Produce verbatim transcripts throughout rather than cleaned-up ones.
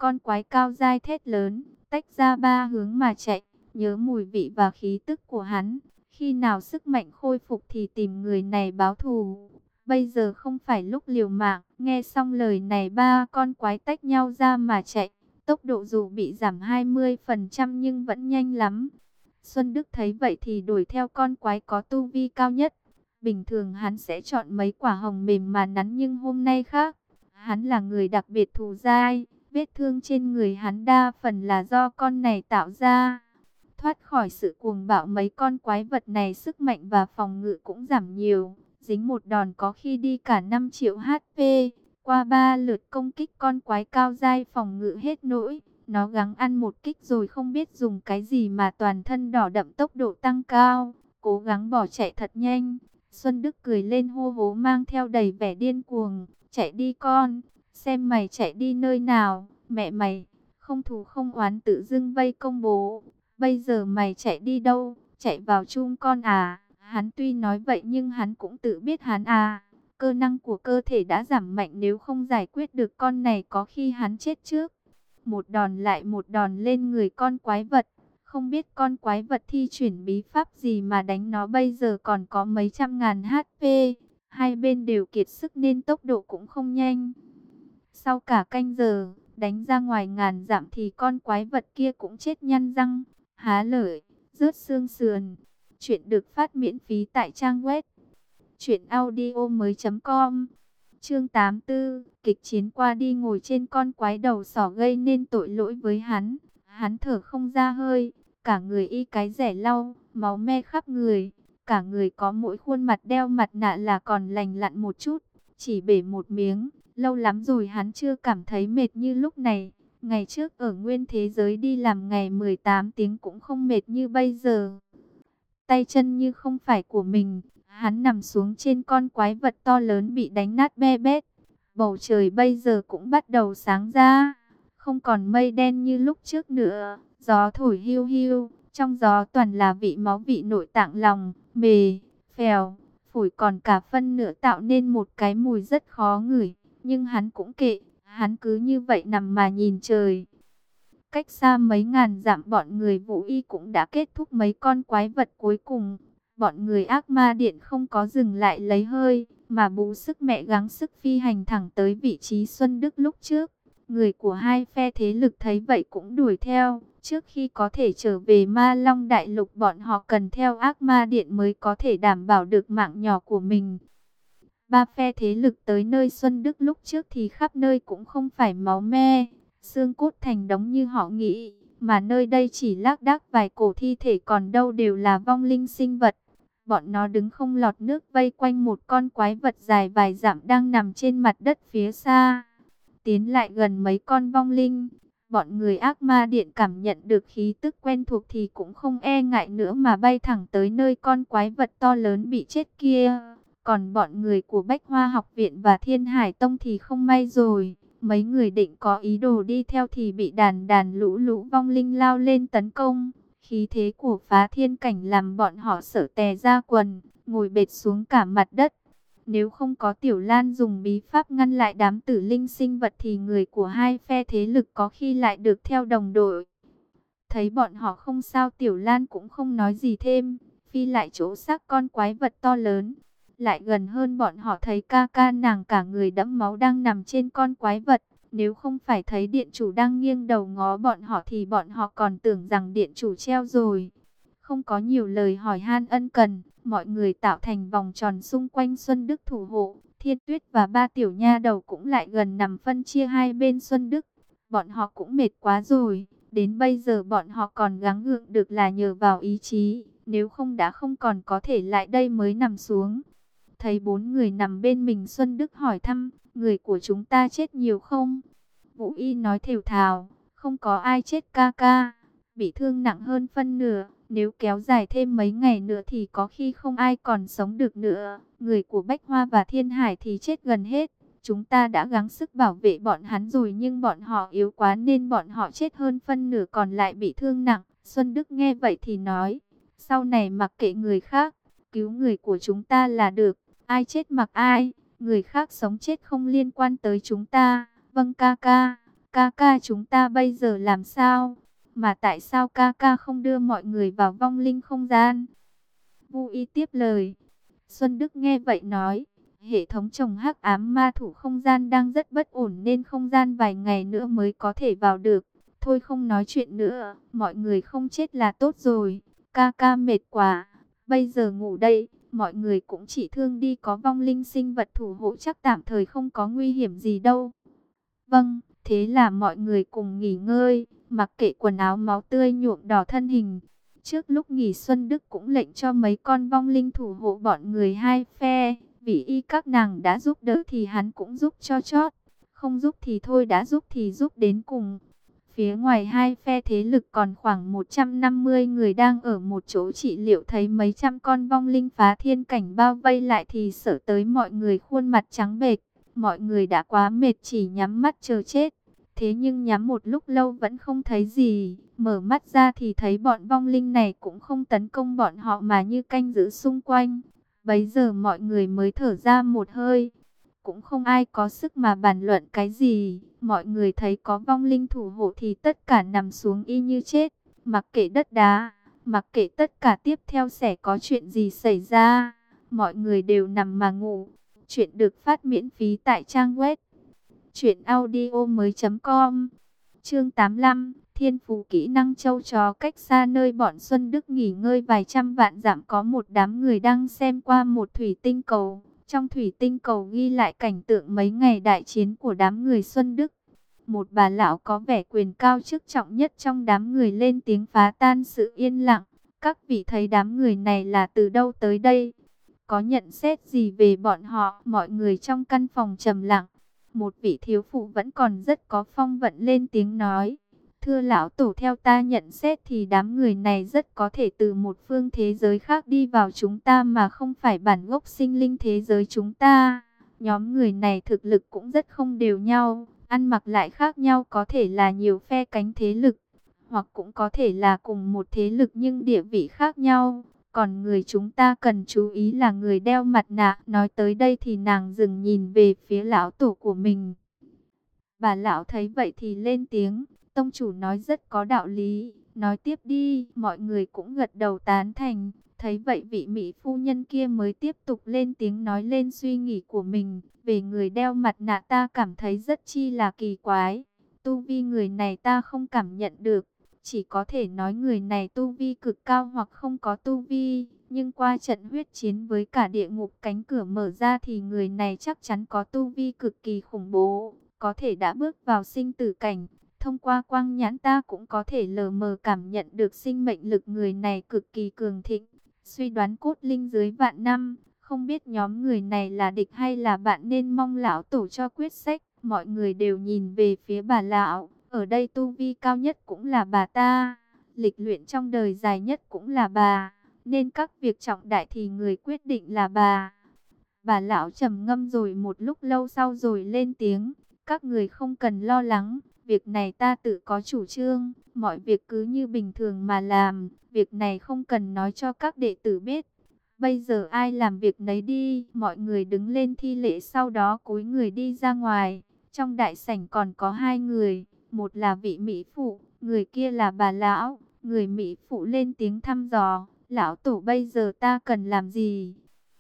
con quái cao dai thét lớn, tách ra ba hướng mà chạy, nhớ mùi vị và khí tức của hắn. Khi nào sức mạnh khôi phục thì tìm người này báo thù. Bây giờ không phải lúc liều mạng. Nghe xong lời này ba con quái tách nhau ra mà chạy. Tốc độ dù bị giảm hai mươi phần trăm nhưng vẫn nhanh lắm. Xuân Đức thấy vậy thì đuổi theo con quái có tu vi cao nhất. Bình thường hắn sẽ chọn mấy quả hồng mềm mà nắn nhưng hôm nay khác. Hắn là người đặc biệt thù dai. Vết thương trên người hắn đa phần là do con này tạo ra. Thoát khỏi sự cuồng bạo mấy con quái vật này sức mạnh và phòng ngự cũng giảm nhiều. Dính một đòn có khi đi cả năm triệu hát pê. Qua ba lượt công kích con quái cao dai phòng ngự hết nỗi. Nó gắng ăn một kích rồi không biết dùng cái gì mà toàn thân đỏ đậm tốc độ tăng cao. Cố gắng bỏ chạy thật nhanh. Xuân Đức cười lên hô hố mang theo đầy vẻ điên cuồng. Chạy đi con, xem mày chạy đi nơi nào, mẹ mày, không thù không oán tự dưng vây công bố. Bây giờ mày chạy đi đâu, chạy vào chung con à? Hắn tuy nói vậy nhưng hắn cũng tự biết hắn à. Cơ năng của cơ thể đã giảm mạnh nếu không giải quyết được con này có khi hắn chết trước. Một đòn lại một đòn lên người con quái vật. Không biết con quái vật thi chuyển bí pháp gì mà đánh nó bây giờ còn có mấy trăm ngàn hát pê. Hai bên đều kiệt sức nên tốc độ cũng không nhanh. Sau cả canh giờ, đánh ra ngoài ngàn dặm thì con quái vật kia cũng chết nhăn răng, há lợi, rớt xương sườn. Chuyện được phát miễn phí tại trang web truyện audio mới chấm com. Chương tám mươi tư, kịch chiến qua đi ngồi trên con quái đầu sỏ gây nên tội lỗi với hắn. Hắn thở không ra hơi, cả người y cái rẻ lau, máu me khắp người. Cả người có mỗi khuôn mặt đeo mặt nạ là còn lành lặn một chút, chỉ bể một miếng. Lâu lắm rồi hắn chưa cảm thấy mệt như lúc này. Ngày trước ở nguyên thế giới đi làm ngày mười tám tiếng cũng không mệt như bây giờ. Tay chân như không phải của mình. Hắn nằm xuống trên con quái vật to lớn bị đánh nát be bét. Bầu trời bây giờ cũng bắt đầu sáng ra. Không còn mây đen như lúc trước nữa. Gió thổi hiu hiu. Trong gió toàn là vị máu vị nội tạng lòng, mề, phèo, phổi còn cả phân nữa tạo nên một cái mùi rất khó ngửi. Nhưng hắn cũng kệ, hắn cứ như vậy nằm mà nhìn trời. Cách xa mấy ngàn dặm bọn người Vũ Y cũng đã kết thúc mấy con quái vật cuối cùng. Bọn người ác ma điện không có dừng lại lấy hơi, mà bú sức mẹ gắng sức phi hành thẳng tới vị trí Xuân Đức lúc trước. Người của hai phe thế lực thấy vậy cũng đuổi theo. Trước khi có thể trở về Ma Long Đại Lục bọn họ cần theo ác ma điện mới có thể đảm bảo được mạng nhỏ của mình. Ba phe thế lực tới nơi Xuân Đức lúc trước thì khắp nơi cũng không phải máu me, xương cốt thành đống như họ nghĩ, mà nơi đây chỉ lác đác vài cổ thi thể còn đâu đều là vong linh sinh vật. Bọn nó đứng không lọt nước vây quanh một con quái vật dài vài dặm đang nằm trên mặt đất phía xa. Tiến lại gần mấy con vong linh, bọn người ác ma điện cảm nhận được khí tức quen thuộc thì cũng không e ngại nữa mà bay thẳng tới nơi con quái vật to lớn bị chết kia. Còn bọn người của Bách Hoa Học Viện và Thiên Hải Tông thì không may rồi. Mấy người định có ý đồ đi theo thì bị đàn đàn lũ lũ vong linh lao lên tấn công. Khí thế của phá thiên cảnh làm bọn họ sợ tè ra quần, ngồi bệt xuống cả mặt đất. Nếu không có Tiểu Lan dùng bí pháp ngăn lại đám tử linh sinh vật thì người của hai phe thế lực có khi lại được theo đồng đội. Thấy bọn họ không sao Tiểu Lan cũng không nói gì thêm, phi lại chỗ xác con quái vật to lớn. Lại gần hơn bọn họ thấy ca ca nàng cả người đẫm máu đang nằm trên con quái vật. Nếu không phải thấy điện chủ đang nghiêng đầu ngó bọn họ thì bọn họ còn tưởng rằng điện chủ treo rồi. Không có nhiều lời hỏi han ân cần, mọi người tạo thành vòng tròn xung quanh Xuân Đức thủ hộ. Thiên Tuyết và ba tiểu nha đầu cũng lại gần nằm phân chia hai bên Xuân Đức. Bọn họ cũng mệt quá rồi, đến bây giờ bọn họ còn gắng gượng được là nhờ vào ý chí, nếu không đã không còn có thể lại đây mới nằm xuống. Thấy bốn người nằm bên mình Xuân Đức hỏi thăm, người của chúng ta chết nhiều không? Vũ Y nói thều thào, không có ai chết ca ca, bị thương nặng hơn phân nửa, nếu kéo dài thêm mấy ngày nữa thì có khi không ai còn sống được nữa. Người của Bách Hoa và Thiên Hải thì chết gần hết, chúng ta đã gắng sức bảo vệ bọn hắn rồi nhưng bọn họ yếu quá nên bọn họ chết hơn phân nửa còn lại bị thương nặng. Xuân Đức nghe vậy thì nói, sau này mặc kệ người khác, cứu người của chúng ta là được. Ai chết mặc ai, người khác sống chết không liên quan tới chúng ta. Vâng ca ca, ca ca chúng ta bây giờ làm sao? Mà tại sao ca ca không đưa mọi người vào vong linh không gian? Vu Y tiếp lời. Xuân Đức nghe vậy nói, hệ thống trồng hắc ám ma thủ không gian đang rất bất ổn nên không gian vài ngày nữa mới có thể vào được. Thôi không nói chuyện nữa, mọi người không chết là tốt rồi. Ca ca mệt quá, bây giờ ngủ đây. Mọi người cũng chỉ thương đi, có vong linh sinh vật thủ hộ chắc tạm thời không có nguy hiểm gì đâu. Vâng, thế là mọi người cùng nghỉ ngơi, mặc kệ quần áo máu tươi nhuộm đỏ thân hình. Trước lúc nghỉ Xuân Đức cũng lệnh cho mấy con vong linh thủ hộ bọn người hai phe. Vì y các nàng đã giúp đỡ thì hắn cũng giúp cho chót. Không giúp thì thôi, đã giúp thì giúp đến cùng. Phía ngoài hai phe thế lực còn khoảng một trăm năm mươi người đang ở một chỗ trị liệu, thấy mấy trăm con vong linh phá thiên cảnh bao vây lại thì sợ tới mọi người khuôn mặt trắng bệch. Mọi người đã quá mệt chỉ nhắm mắt chờ chết. Thế nhưng nhắm một lúc lâu vẫn không thấy gì. Mở mắt ra thì thấy bọn vong linh này cũng không tấn công bọn họ mà như canh giữ xung quanh. Bấy giờ mọi người mới thở ra một hơi. Cũng không ai có sức mà bàn luận cái gì. Mọi người thấy có vong linh thủ hộ thì tất cả nằm xuống y như chết. Mặc kệ đất đá, mặc kệ tất cả tiếp theo sẽ có chuyện gì xảy ra. Mọi người đều nằm mà ngủ. Chuyện được phát miễn phí tại trang web truyện audio mới chấm com. Chương tám mươi lăm, Thiên phú kỹ năng châu chó. Cách xa nơi bọn Xuân Đức nghỉ ngơi vài trăm vạn dặm có một đám người đang xem qua một thủy tinh cầu. Trong thủy tinh cầu ghi lại cảnh tượng mấy ngày đại chiến của đám người Xuân Đức. Một bà lão có vẻ quyền cao chức trọng nhất trong đám người lên tiếng phá tan sự yên lặng. Các vị thấy đám người này là từ đâu tới đây? Có nhận xét gì về bọn họ? Mọi người trong căn phòng trầm lặng. Một vị thiếu phụ vẫn còn rất có phong vận lên tiếng nói. Thưa lão tổ, theo ta nhận xét thì đám người này rất có thể từ một phương thế giới khác đi vào chúng ta mà không phải bản gốc sinh linh thế giới chúng ta. Nhóm người này thực lực cũng rất không đều nhau, ăn mặc lại khác nhau, có thể là nhiều phe cánh thế lực, hoặc cũng có thể là cùng một thế lực nhưng địa vị khác nhau. Còn người chúng ta cần chú ý là người đeo mặt nạ. Nói tới đây thì nàng dừng nhìn về phía lão tổ của mình. Bà lão thấy vậy thì lên tiếng. Tông chủ nói rất có đạo lý. Nói tiếp đi. Mọi người cũng gật đầu tán thành. Thấy vậy vị mỹ phu nhân kia mới tiếp tục lên tiếng nói lên suy nghĩ của mình. Về người đeo mặt nạ ta cảm thấy rất chi là kỳ quái. Tu vi người này ta không cảm nhận được. Chỉ có thể nói người này tu vi cực cao hoặc không có tu vi. Nhưng qua trận huyết chiến với cả địa ngục cánh cửa mở ra thì người này chắc chắn có tu vi cực kỳ khủng bố. Có thể đã bước vào sinh tử cảnh. Thông qua quang nhãn ta cũng có thể lờ mờ cảm nhận được sinh mệnh lực người này cực kỳ cường thịnh. Suy đoán cốt linh dưới vạn năm. Không biết nhóm người này là địch hay là bạn nên mong lão tổ cho quyết sách. Mọi người đều nhìn về phía bà lão. Ở đây tu vi cao nhất cũng là bà ta, lịch luyện trong đời dài nhất cũng là bà, nên các việc trọng đại thì người quyết định là bà. Bà lão trầm ngâm rồi một lúc lâu sau rồi lên tiếng, các người không cần lo lắng, việc này ta tự có chủ trương, mọi việc cứ như bình thường mà làm, việc này không cần nói cho các đệ tử biết. Bây giờ ai làm việc nấy đi. Mọi người đứng lên thi lễ, sau đó cúi người đi ra ngoài. Trong đại sảnh còn có hai người. Một là vị mỹ phụ, người kia là bà lão. Người mỹ phụ lên tiếng thăm dò. Lão tổ, bây giờ ta cần làm gì?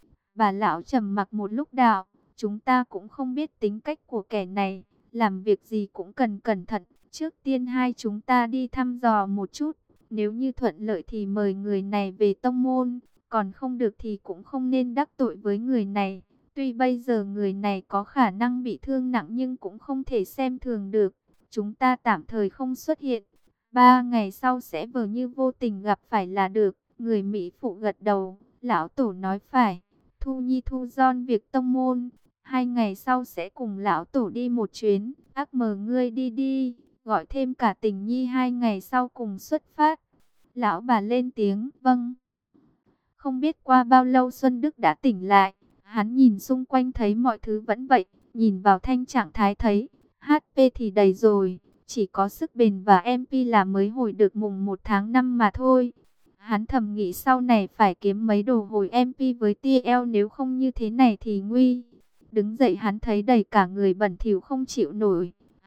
Bà lão trầm mặc một lúc đạo. Chúng ta cũng không biết tính cách của kẻ này. Làm việc gì cũng cần cẩn thận. Trước tiên hai chúng ta đi thăm dò một chút. Nếu như thuận lợi thì mời người này về tông môn. Còn không được thì cũng không nên đắc tội với người này. Tuy bây giờ người này có khả năng bị thương nặng nhưng cũng không thể xem thường được. Chúng ta tạm thời không xuất hiện. Ba ngày sau sẽ vờ như vô tình gặp phải là được. Người Mỹ phụ gật đầu. Lão tổ nói phải. Thu Nhi thu dọn việc tông môn. Hai ngày sau sẽ cùng lão tổ đi một chuyến. Ác mờ ngươi đi đi. Gọi thêm cả Tình Nhi hai ngày sau cùng xuất phát. Lão bà lên tiếng. Vâng. Không biết qua bao lâu Xuân Đức đã tỉnh lại. Hắn nhìn xung quanh thấy mọi thứ vẫn vậy. Nhìn vào thanh trạng thái thấy hát pê thì đầy rồi. Chỉ có sức bền và em pê là mới hồi được mùng một tháng năm mà thôi. Hắn thầm nghĩ sau này phải kiếm mấy đồ hồi em pê với tê lờ, nếu không như thế này thì nguy. Đứng dậy hắn thấy đầy cả người bẩn thỉu không chịu nổi.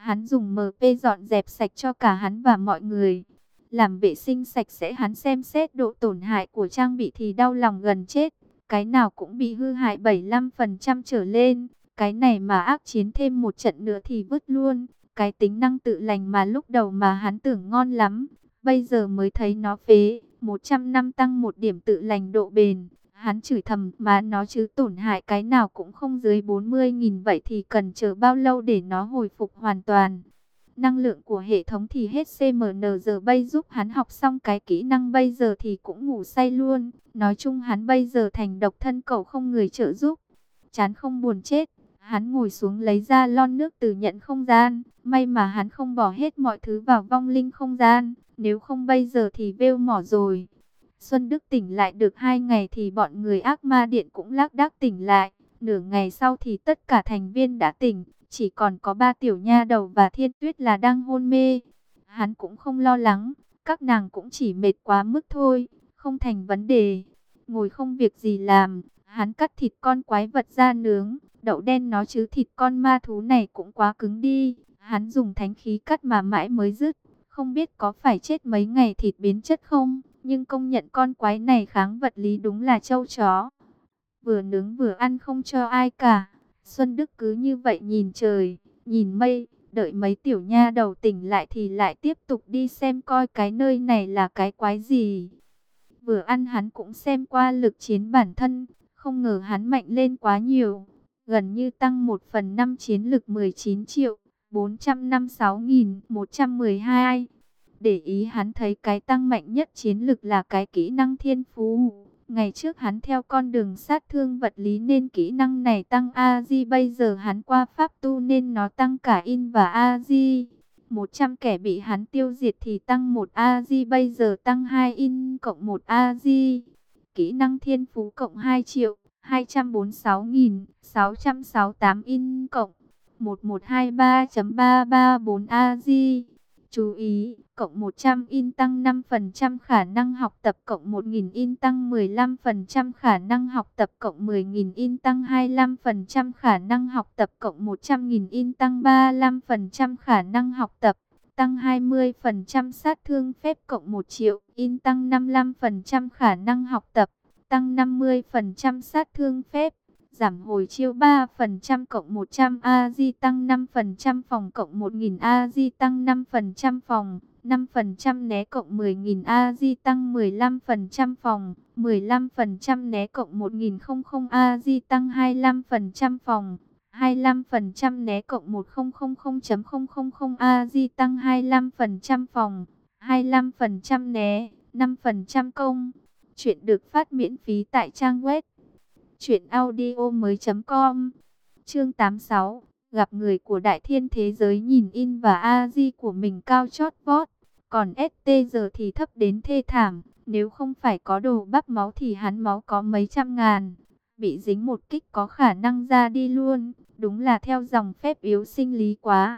Hắn dùng em pê dọn dẹp sạch cho cả hắn và mọi người. Làm vệ sinh sạch sẽ, hắn xem xét độ tổn hại của trang bị thì đau lòng gần chết. Cái nào cũng bị hư hại bảy mươi lăm phần trăm trở lên. Cái này mà ác chiến thêm một trận nữa thì vứt luôn. Cái tính năng tự lành mà lúc đầu mà hắn tưởng ngon lắm, bây giờ mới thấy nó phế. một trăm năm tăng một điểm tự lành độ bền. Hắn chửi thầm mà nó chứ tổn hại cái nào cũng không dưới bốn mươi nghìn, vậy thì cần chờ bao lâu để nó hồi phục hoàn toàn. Năng lượng của hệ thống thì hết xê em en giờ bay giúp hắn học xong cái kỹ năng bây giờ thì cũng ngủ say luôn. Nói chung hắn bây giờ thành độc thân cẩu không người trợ giúp. Chán không buồn chết, hắn ngồi xuống lấy ra lon nước từ nhận không gian. May mà hắn không bỏ hết mọi thứ vào vong linh không gian, nếu không bây giờ thì vêu mỏ rồi. Xuân Đức tỉnh lại được hai ngày thì bọn người ác ma điện cũng lác đác tỉnh lại. Nửa ngày sau thì tất cả thành viên đã tỉnh, chỉ còn có ba tiểu nha đầu và Thiên Tuyết là đang hôn mê. Hắn cũng không lo lắng, các nàng cũng chỉ mệt quá mức thôi, không thành vấn đề. Ngồi không việc gì làm, hắn cắt thịt con quái vật ra nướng, đậu đen nó chứ thịt con ma thú này cũng quá cứng đi. Hắn dùng thánh khí cắt mà mãi mới dứt, không biết có phải chết mấy ngày thịt biến chất không, nhưng công nhận con quái này kháng vật lý đúng là trâu chó. Vừa nướng vừa ăn không cho ai cả. Xuân Đức cứ như vậy nhìn trời, nhìn mây, đợi mấy tiểu nha đầu tỉnh lại thì lại tiếp tục đi xem coi cái nơi này là cái quái gì. Vừa ăn hắn cũng xem qua lực chiến bản thân, không ngờ hắn mạnh lên quá nhiều, gần như tăng một phần năm chiến lực mười chín triệu bốn trăm năm mươi sáu nghìn một trăm mười hai. Để ý hắn thấy cái tăng mạnh nhất chiến lực là cái kỹ năng thiên phú. Ngày trước hắn theo con đường sát thương vật lý nên kỹ năng này tăng a giê, bây giờ hắn qua pháp tu nên nó tăng cả in và a giê. một trăm kẻ bị hắn tiêu diệt thì tăng một a giê, bây giờ tăng hai in cộng một a giê. Kỹ năng thiên phú cộng hai triệu hai trăm bốn mươi sáu nghìn sáu trăm sáu mươi tám in cộng một một hai ba chấm ba ba bốn a giê. Chú ý, cộng một trăm in tăng năm phần trăm khả năng học tập, cộng một nghìn in tăng mười lăm phần trăm khả năng học tập, cộng mười nghìn in tăng hai mươi lăm phần trăm khả năng học tập, cộng một trăm nghìn in tăng ba mươi lăm phần trăm khả năng học tập, tăng hai mươi phần trăm sát thương phép, cộng một triệu in tăng năm mươi lăm phần trăm khả năng học tập, tăng năm mươi phần trăm sát thương phép. Giảm hồi chiêu ba phần trăm, cộng một trăm a giê tăng năm phần trăm phòng, cộng một nghìn a giê tăng năm phần trăm phòng, năm phần trăm né, cộng mười nghìn a giê tăng mười lăm phần trăm phòng, mười lăm phần trăm né, cộng một nghìn a giê tăng hai mươi lăm phần trăm phòng, hai mươi lăm phần trăm né, cộng một nghìn phẩy không không không a giê tăng hai mươi lăm phần trăm phòng, hai mươi lăm phần trăm né, năm phần trăm công. Chuyện được phát miễn phí tại trang web truyện audio mới.com. Chương tám mươi sáu. Gặp người của đại thiên thế giới nhìn in và a giê của mình cao chót vót, còn ét tê giờ thì thấp đến thê thảm. Nếu không phải có đồ bắp máu thì hắn máu có mấy trăm ngàn. Bị dính một kích có khả năng ra đi luôn. Đúng là theo dòng phép yếu sinh lý quá.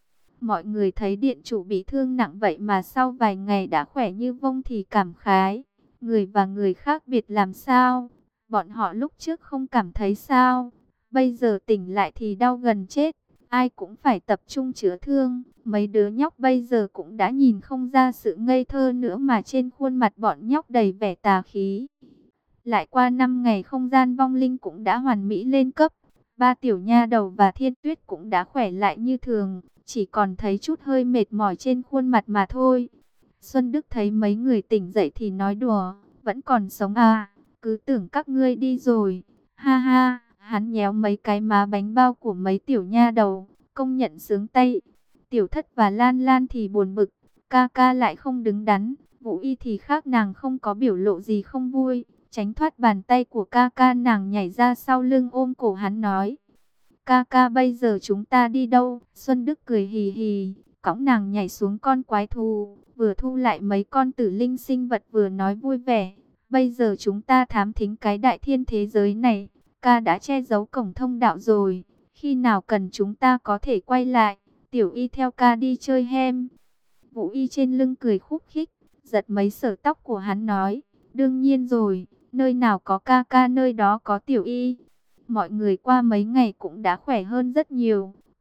Mọi người thấy điện chủ bị thương nặng vậy mà sau vài ngày đã khỏe như vông thì cảm khái. Người và người khác biệt làm sao? Bọn họ lúc trước không cảm thấy sao? Bây giờ tỉnh lại thì đau gần chết. Ai cũng phải tập trung chữa thương. Mấy đứa nhóc bây giờ cũng đã nhìn không ra sự ngây thơ nữa mà trên khuôn mặt bọn nhóc đầy vẻ tà khí. Lại qua năm ngày không gian vong linh cũng đã hoàn mỹ lên cấp. Ba tiểu nha đầu và Thiên Tuyết cũng đã khỏe lại như thường. Chỉ còn thấy chút hơi mệt mỏi trên khuôn mặt mà thôi. Xuân Đức thấy mấy người tỉnh dậy thì nói đùa. Vẫn còn sống à? Cứ tưởng các ngươi đi rồi. Ha ha, hắn nhéo mấy cái má bánh bao của mấy tiểu nha đầu, công nhận sướng tay. Tiểu Thất và Lan Lan thì buồn bực, ca ca lại không đứng đắn. Vũ Y thì khác, nàng không có biểu lộ gì không vui, tránh thoát bàn tay của ca ca, nàng nhảy ra sau lưng ôm cổ hắn nói: ca ca, bây giờ chúng ta đi đâu? Xuân Đức cười hì hì, cõng nàng nhảy xuống con quái thú, vừa thu lại mấy con tử linh sinh vật vừa nói vui vẻ: bây giờ chúng ta thám thính cái đại thiên thế giới này, ca đã che giấu cổng thông đạo rồi, khi nào cần chúng ta có thể quay lại, Tiểu Y theo ca đi chơi hem. Vũ Y trên lưng cười khúc khích, giật mấy sợi tóc của hắn nói: đương nhiên rồi, nơi nào có ca ca nơi đó có Tiểu Y. Mọi người qua mấy ngày cũng đã khỏe hơn rất nhiều,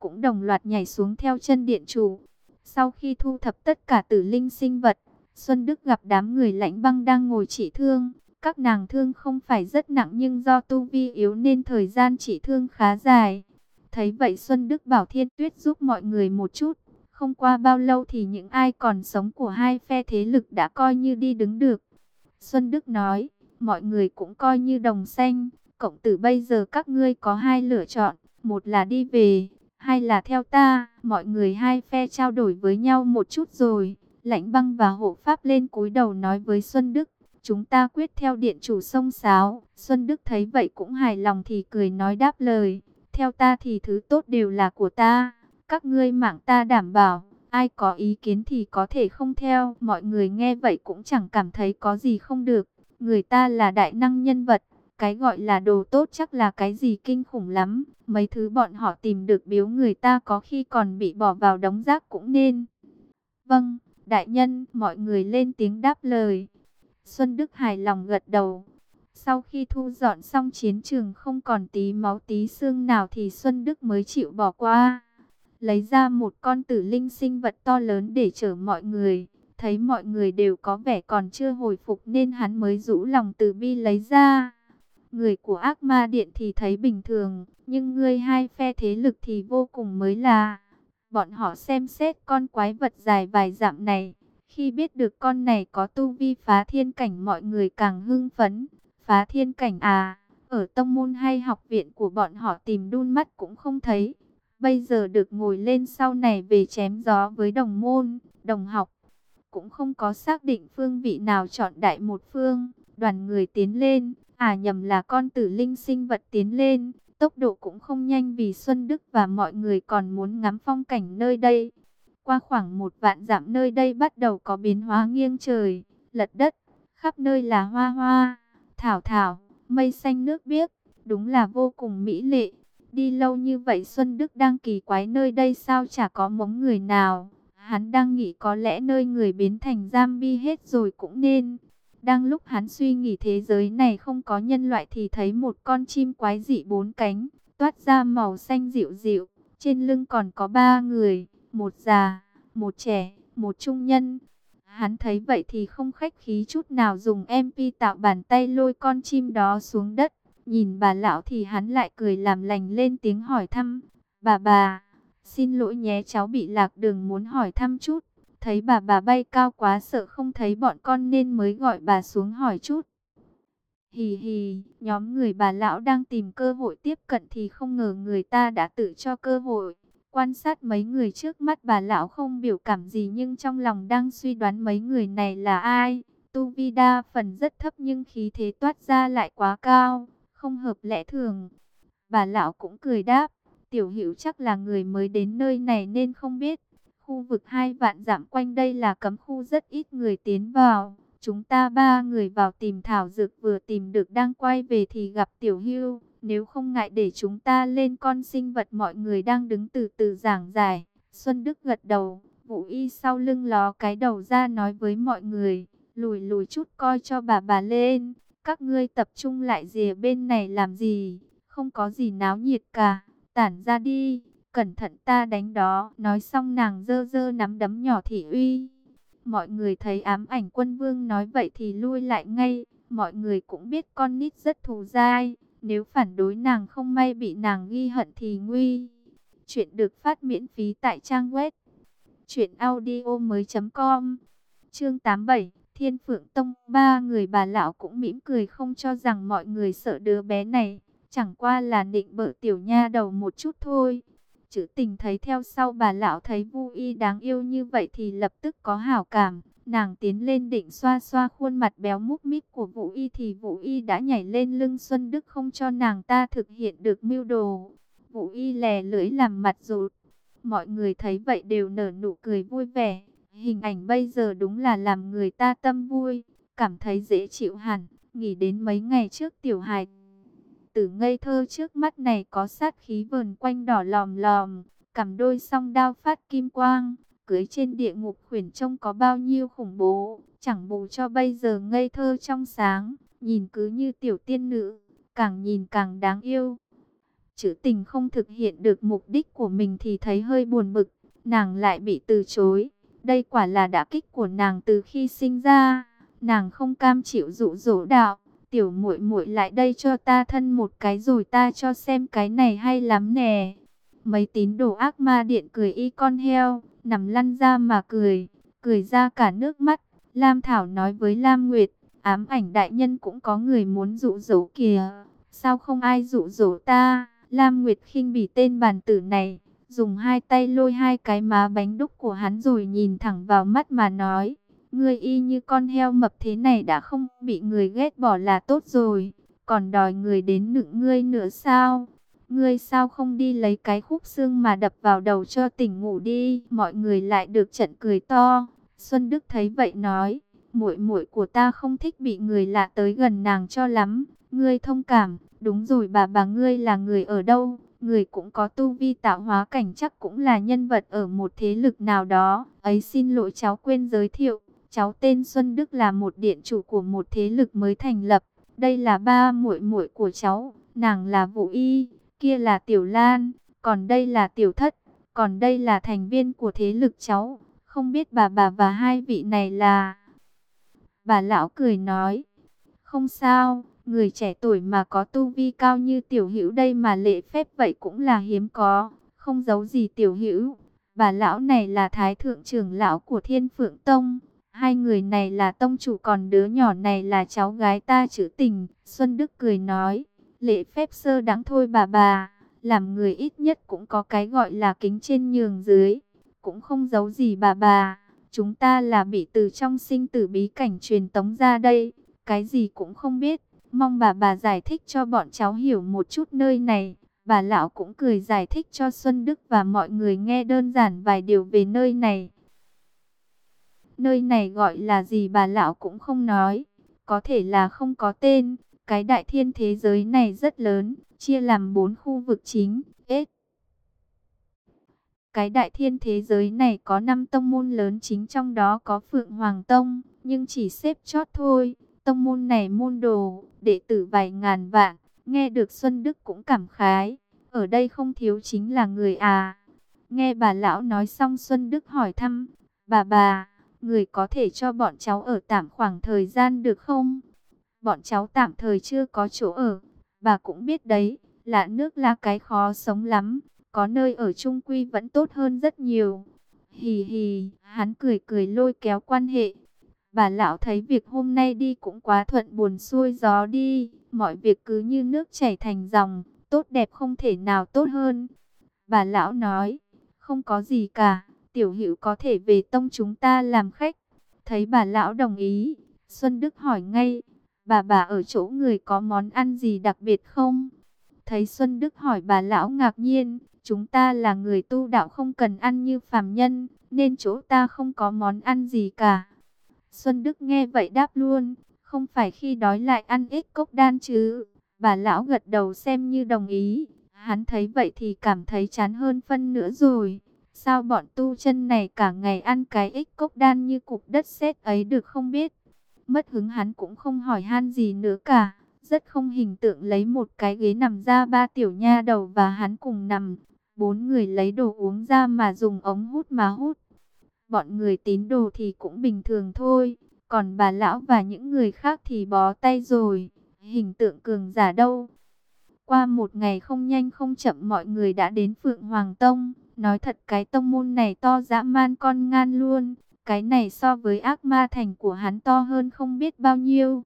cũng đồng loạt nhảy xuống theo chân điện chủ. Sau khi thu thập tất cả tử linh sinh vật, Xuân Đức gặp đám người Lãnh Băng đang ngồi trị thương. Các nàng thương không phải rất nặng nhưng do tu vi yếu nên thời gian trị thương khá dài. Thấy vậy Xuân Đức bảo Thiên Tuyết giúp mọi người một chút. Không qua bao lâu thì những ai còn sống của hai phe thế lực đã coi như đi đứng được. Xuân Đức nói, mọi người cũng coi như đồng xanh. Cộng tử bây giờ các ngươi có hai lựa chọn. Một là đi về, hai là theo ta. Mọi người hai phe trao đổi với nhau một chút rồi. Lãnh Băng và Hộ Pháp lên cúi đầu nói với Xuân Đức. Chúng ta quyết theo điện chủ sông Sáo. Xuân Đức thấy vậy cũng hài lòng thì cười nói đáp lời. Theo ta thì thứ tốt đều là của ta. Các ngươi mạng ta đảm bảo. Ai có ý kiến thì có thể không theo. Mọi người nghe vậy cũng chẳng cảm thấy có gì không được. Người ta là đại năng nhân vật. Cái gọi là đồ tốt chắc là cái gì kinh khủng lắm. Mấy thứ bọn họ tìm được biếu người ta có khi còn bị bỏ vào đống rác cũng nên. Vâng, đại nhân, mọi người lên tiếng đáp lời. Xuân Đức hài lòng gật đầu. Sau khi thu dọn xong chiến trường không còn tí máu tí xương nào thì Xuân Đức mới chịu bỏ qua. Lấy ra một con tử linh sinh vật to lớn để chở mọi người. Thấy mọi người đều có vẻ còn chưa hồi phục nên hắn mới rũ lòng từ bi lấy ra. Người của ác ma điện thì thấy bình thường, nhưng người hai phe thế lực thì vô cùng mới lạ. Bọn họ xem xét con quái vật dài vài dặm này. Khi biết được con này có tu vi phá thiên cảnh mọi người càng hưng phấn. Phá thiên cảnh à, ở tông môn hay học viện của bọn họ tìm đun mắt cũng không thấy. Bây giờ được ngồi lên sau này về chém gió với đồng môn, đồng học. Cũng không có xác định phương vị nào chọn đại một phương. Đoàn người tiến lên, à nhầm là con tử linh sinh vật tiến lên. Tốc độ cũng không nhanh vì Xuân Đức và mọi người còn muốn ngắm phong cảnh nơi đây. Qua khoảng một vạn dặm nơi đây bắt đầu có biến hóa nghiêng trời, lật đất. Khắp nơi là hoa hoa, thảo thảo, mây xanh nước biếc. Đúng là vô cùng mỹ lệ. Đi lâu như vậy Xuân Đức đang kỳ quái nơi đây sao chả có bóng người nào. Hắn đang nghĩ có lẽ nơi người biến thành zombie hết rồi cũng nên. Đang lúc hắn suy nghĩ thế giới này không có nhân loại thì thấy một con chim quái dị bốn cánh, toát ra màu xanh dịu dịu. Trên lưng còn có ba người, một già, một trẻ, một trung nhân. Hắn thấy vậy thì không khách khí chút nào dùng em pê tạo bàn tay lôi con chim đó xuống đất. Nhìn bà lão thì hắn lại cười làm lành lên tiếng hỏi thăm. Bà bà, xin lỗi nhé cháu bị lạc đường muốn hỏi thăm chút. Thấy bà bà bay cao quá sợ không thấy bọn con nên mới gọi bà xuống hỏi chút. Hì hì, nhóm người bà lão đang tìm cơ hội tiếp cận thì không ngờ người ta đã tự cho cơ hội. Quan sát mấy người trước mắt bà lão không biểu cảm gì nhưng trong lòng đang suy đoán mấy người này là ai. Tu vi đa phần rất thấp nhưng khí thế toát ra lại quá cao, không hợp lẽ thường. Bà lão cũng cười đáp, tiểu hữu chắc là người mới đến nơi này nên không biết. Khu vực hai vạn dặm quanh đây là cấm khu rất ít người tiến vào. Chúng ta ba người vào tìm thảo dược vừa tìm được đang quay về thì gặp tiểu hưu. Nếu không ngại để chúng ta lên con sinh vật mọi người đang đứng từ từ giảng giải. Xuân Đức gật đầu, Vũ Y sau lưng ló cái đầu ra nói với mọi người. Lùi lùi chút coi cho bà bà lên. Các ngươi tập trung lại rìa bên này làm gì? Không có gì náo nhiệt cả. Tản ra đi. Cẩn thận ta đánh đó. Nói xong nàng dơ dơ nắm đấm nhỏ thị uy. Mọi người thấy ám ảnh quân vương nói vậy thì lui lại ngay. Mọi người cũng biết con nít rất thù dai. Nếu phản đối nàng không may bị nàng ghi hận thì nguy. Chuyện được phát miễn phí tại trang web truyện audio mới chấm com. Chương tám mươi bảy, Thiên Phượng Tông. Ba người bà lão cũng mỉm cười không cho rằng mọi người sợ đứa bé này. Chẳng qua là định bợ tiểu nha đầu một chút thôi. Chữ Tình thấy theo sau bà lão thấy Vu Y đáng yêu như vậy thì lập tức có hảo cảm. Nàng tiến lên định xoa xoa khuôn mặt béo múc mít của Vũ Y thì Vũ Y đã nhảy lên lưng Xuân Đức không cho nàng ta thực hiện được mưu đồ. Vũ Y lè lưỡi làm mặt rụt. Mọi người thấy vậy đều nở nụ cười vui vẻ. Hình ảnh bây giờ đúng là làm người ta tâm vui, cảm thấy dễ chịu hẳn. Nghĩ đến mấy ngày trước tiểu hài tử ngây thơ trước mắt này có sát khí vờn quanh đỏ lòm lòm, cầm đôi song đao phát kim quang, cưới trên địa ngục khuyển trông có bao nhiêu khủng bố, chẳng bù cho bây giờ ngây thơ trong sáng, nhìn cứ như tiểu tiên nữ, càng nhìn càng đáng yêu. Trữ Tình không thực hiện được mục đích của mình thì thấy hơi buồn bực, nàng lại bị từ chối. Đây quả là đả kích của nàng từ khi sinh ra, nàng không cam chịu dụ dỗ đạo. Tiểu muội muội lại đây cho ta thân một cái rồi ta cho xem, cái này hay lắm nè. Mấy tín đồ ác ma điện cười y con heo, nằm lăn ra mà cười, cười ra cả nước mắt. Lam Thảo nói với Lam Nguyệt, ám ảnh đại nhân cũng có người muốn dụ dỗ kìa, sao không ai dụ dỗ ta? Lam Nguyệt khinh bỉ tên bàn tử này, dùng hai tay lôi hai cái má bánh đúc của hắn rồi nhìn thẳng vào mắt mà nói, ngươi y như con heo mập thế này đã không bị người ghét bỏ là tốt rồi, còn đòi người đến nựng ngươi nữa sao? Ngươi sao không đi lấy cái khúc xương mà đập vào đầu cho tỉnh ngủ đi? Mọi người lại được trận cười to. Xuân Đức thấy vậy nói, muội muội của ta không thích bị người lạ tới gần nàng cho lắm, ngươi thông cảm. Đúng rồi, bà bà ngươi là người ở đâu? Người cũng có tu vi tạo hóa cảnh, chắc cũng là nhân vật ở một thế lực nào đó. Ấy, xin lỗi cháu quên giới thiệu, cháu tên Xuân Đức, là một điện chủ của một thế lực mới thành lập. Đây là ba muội muội của cháu, nàng là Vũ Y, kia là Tiểu Lan, còn đây là Tiểu Thất, còn đây là thành viên của thế lực cháu. Không biết bà bà và hai vị này là... Bà lão cười nói, không sao, người trẻ tuổi mà có tu vi cao như Tiểu Hữu đây mà lễ phép vậy cũng là hiếm có, không giấu gì Tiểu Hữu. Bà lão này là Thái thượng trưởng lão của Thiên Phượng Tông, hai người này là tông chủ, còn đứa nhỏ này là cháu gái ta Trữ Tình. Xuân Đức cười nói, lễ phép sơ đãng thôi bà bà, làm người ít nhất cũng có cái gọi là kính trên nhường dưới, cũng không giấu gì bà bà. Chúng ta là bị từ trong sinh tử bí cảnh truyền tống ra đây, cái gì cũng không biết. Mong bà bà giải thích cho bọn cháu hiểu một chút nơi này. Bà lão cũng cười giải thích cho Xuân Đức và mọi người nghe đơn giản vài điều về nơi này. Nơi này gọi là gì bà lão cũng không nói, có thể là không có tên. Cái đại thiên thế giới này rất lớn, chia làm bốn khu vực chính. Ết. Cái đại thiên thế giới này có năm tông môn lớn chính, trong đó có Phượng Hoàng Tông, nhưng chỉ xếp chót thôi. Tông môn này môn đồ, đệ tử vài ngàn vạn. Nghe được Xuân Đức cũng cảm khái, ở đây không thiếu chính là người à. Nghe bà lão nói xong, Xuân Đức hỏi thăm, bà bà, người có thể cho bọn cháu ở tạm khoảng thời gian được không? Bọn cháu tạm thời chưa có chỗ ở, bà cũng biết đấy, lạ nước là cái khó sống lắm, có nơi ở chung quy vẫn tốt hơn rất nhiều. Hì hì, hắn cười cười lôi kéo quan hệ. Bà lão thấy việc hôm nay đi cũng quá thuận buồm xuôi gió đi, mọi việc cứ như nước chảy thành dòng, tốt đẹp không thể nào tốt hơn. Bà lão nói, không có gì cả, Tiểu Hữu có thể về tông chúng ta làm khách. Thấy bà lão đồng ý, Xuân Đức hỏi ngay, bà bà ở chỗ người có món ăn gì đặc biệt không? Thấy Xuân Đức hỏi, bà lão ngạc nhiên, chúng ta là người tu đạo không cần ăn như phàm nhân, nên chỗ ta không có món ăn gì cả. Xuân Đức nghe vậy đáp luôn, không phải khi đói lại ăn ít cốc đan chứ? Bà lão gật đầu xem như đồng ý. Hắn thấy vậy thì cảm thấy chán hơn phân nữa rồi. Sao bọn tu chân này cả ngày ăn cái ít cốc đan như cục đất sét ấy được không biết. Mất hứng hắn cũng không hỏi han gì nữa cả. Rất không hình tượng lấy một cái ghế nằm ra, ba tiểu nha đầu và hắn cùng nằm. Bốn người lấy đồ uống ra mà dùng ống hút mà hút. Bọn người tín đồ thì cũng bình thường thôi, còn bà lão và những người khác thì bó tay rồi, hình tượng cường giả đâu. Qua một ngày không nhanh không chậm, mọi người đã đến Phượng Hoàng Tông. Nói thật cái tông môn này to dã man con ngan luôn, cái này so với ác ma thành của hắn to hơn không biết bao nhiêu.